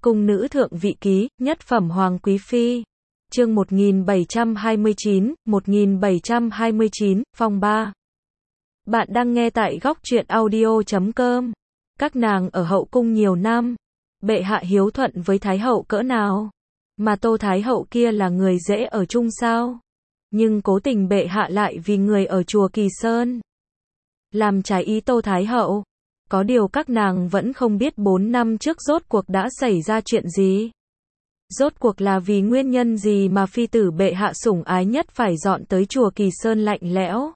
Cung nữ thượng vị ký, nhất phẩm hoàng quý phi. Chương 1729, phong 3. Bạn đang nghe tại góc truyện audio.com. Các nàng ở hậu cung nhiều năm, bệ hạ hiếu thuận với thái hậu cỡ nào, mà Tô thái hậu kia là người dễ ở chung sao? Nhưng cố tình bệ hạ lại vì người ở chùa Kỳ Sơn làm trái ý Tô thái hậu. Có điều các nàng vẫn không biết 4 năm trước rốt cuộc đã xảy ra chuyện gì. Rốt cuộc là vì nguyên nhân gì mà phi tử bệ hạ sủng ái nhất phải dọn tới chùa Kỳ Sơn lạnh lẽo.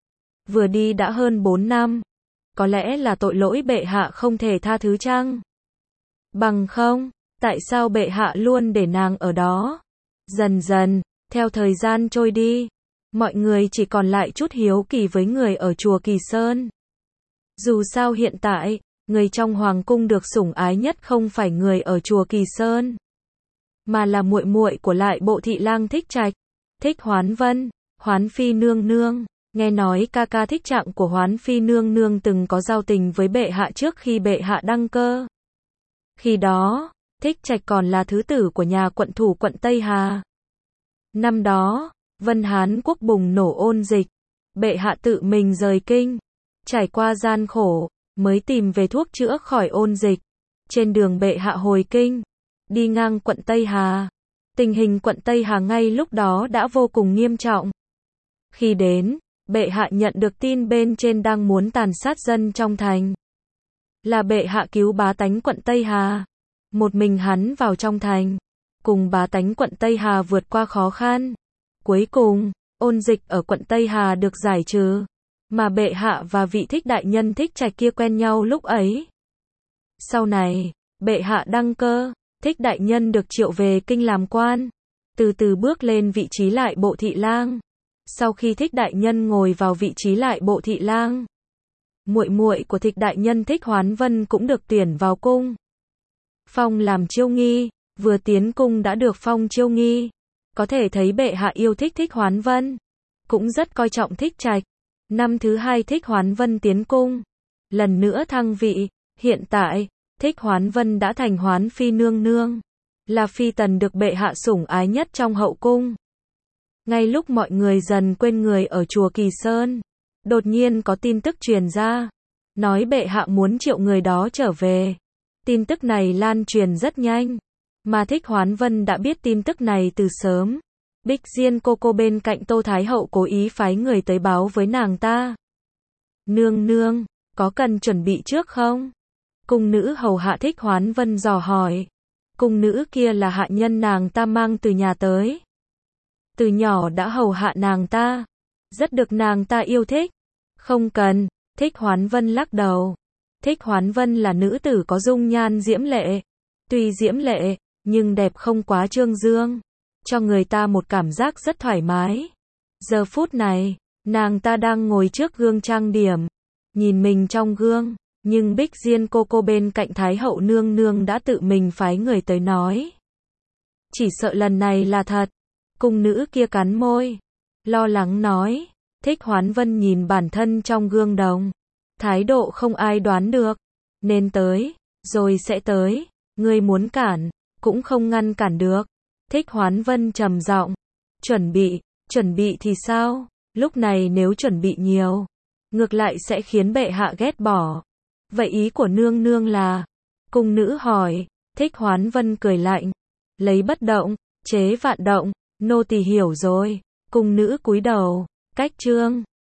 Vừa đi đã hơn 4 năm. Có lẽ là tội lỗi bệ hạ không thể tha thứ chăng? Bằng không, tại sao bệ hạ luôn để nàng ở đó? Dần dần, theo thời gian trôi đi, mọi người chỉ còn lại chút hiếu kỳ với người ở chùa Kỳ Sơn. Dù sao hiện tại, người trong hoàng cung được sủng ái nhất không phải người ở chùa Kỳ Sơn, mà là muội muội của lại bộ thị lang Thích Trạch, Thích Hoán Vân, Hoán Phi nương nương. Nghe nói ca ca Thích Trạng của Hoán Phi nương nương từng có giao tình với bệ hạ trước khi bệ hạ đăng cơ. Khi đó, Thích Trạch còn là thứ tử của nhà quận thủ quận Tây Hà. Năm đó, Vân Hán quốc bùng nổ ôn dịch, bệ hạ tự mình rời kinh, trải qua gian khổ, mới tìm về thuốc chữa khỏi ôn dịch. Trên đường bệ hạ hồi kinh, đi ngang quận Tây Hà. Tình hình quận Tây Hà ngay lúc đó đã vô cùng nghiêm trọng. Khi đến, bệ hạ nhận được tin bên trên đang muốn tàn sát dân trong thành. Là bệ hạ cứu bá tánh quận Tây Hà. Một mình hắn vào trong thành, cùng bá tánh quận Tây Hà vượt qua khó khăn. Cuối cùng, ôn dịch ở quận Tây Hà được giải trừ. Mà bệ hạ và vị thích đại nhân Thích Trạch kia quen nhau lúc ấy. Sau này, bệ hạ đăng cơ, Thích đại nhân được triệu về kinh làm quan, từ từ bước lên vị trí lại bộ thị lang. Sau khi Thích đại nhân ngồi vào vị trí lại bộ thị lang, muội muội của Thích đại nhân Thích Hoán Vân cũng được tuyển vào cung, phong làm chiêu nghi. Vừa tiến cung đã được phong chiêu nghi, có thể thấy bệ hạ yêu thích Thích Hoán Vân, cũng rất coi trọng Thích Trạch. Năm thứ 2 Thích Hoán Vân tiến cung, lần nữa thăng vị. Hiện tại, Thích Hoán Vân đã thành Hoán Phi nương nương, là phi tần được bệ hạ sủng ái nhất trong hậu cung. Ngay lúc mọi người dần quên người ở chùa Kỳ Sơn, đột nhiên có tin tức truyền ra, nói bệ hạ muốn triệu người đó trở về. Tin tức này lan truyền rất nhanh, mà Thích Hoán Vân đã biết tin tức này từ sớm. Bích Diên cô bên cạnh Tô thái hậu cố ý phái người tới báo với nàng ta. Nương nương, có cần chuẩn bị trước không? Cung nữ hầu hạ Thích Hoán Vân dò hỏi. Cung nữ kia là hạ nhân nàng ta mang từ nhà tới. Từ nhỏ đã hầu hạ nàng ta, rất được nàng ta yêu thích. Không cần, Thích Hoán Vân lắc đầu. Thích Hoán Vân là nữ tử có dung nhan diễm lệ. Tuy diễm lệ, nhưng đẹp không quá trương dương, cho người ta một cảm giác rất thoải mái. Giờ phút này, nàng ta đang ngồi trước gương trang điểm, nhìn mình trong gương, nhưng Bích Diên cô bên cạnh Thái hậu nương nương đã tự mình phái người tới nói. Chỉ sợ lần này là thật. Cung nữ kia cắn môi, lo lắng nói. Thích Hoán Vân nhìn bản thân trong gương đồng, thái độ không ai đoán được. Nên tới, rồi sẽ tới, ngươi muốn cản, cũng không ngăn cản được. Thích Hoán Vân trầm giọng. Chuẩn bị thì sao? Lúc này nếu chuẩn bị nhiều, ngược lại sẽ khiến bệ hạ ghét bỏ. Vậy ý của nương nương là? Cung nữ hỏi. Thích Hoán Vân cười lạnh. Lấy bất động, chế vạn động, nô tỳ hiểu rồi. Cung nữ cúi đầu. Cách chương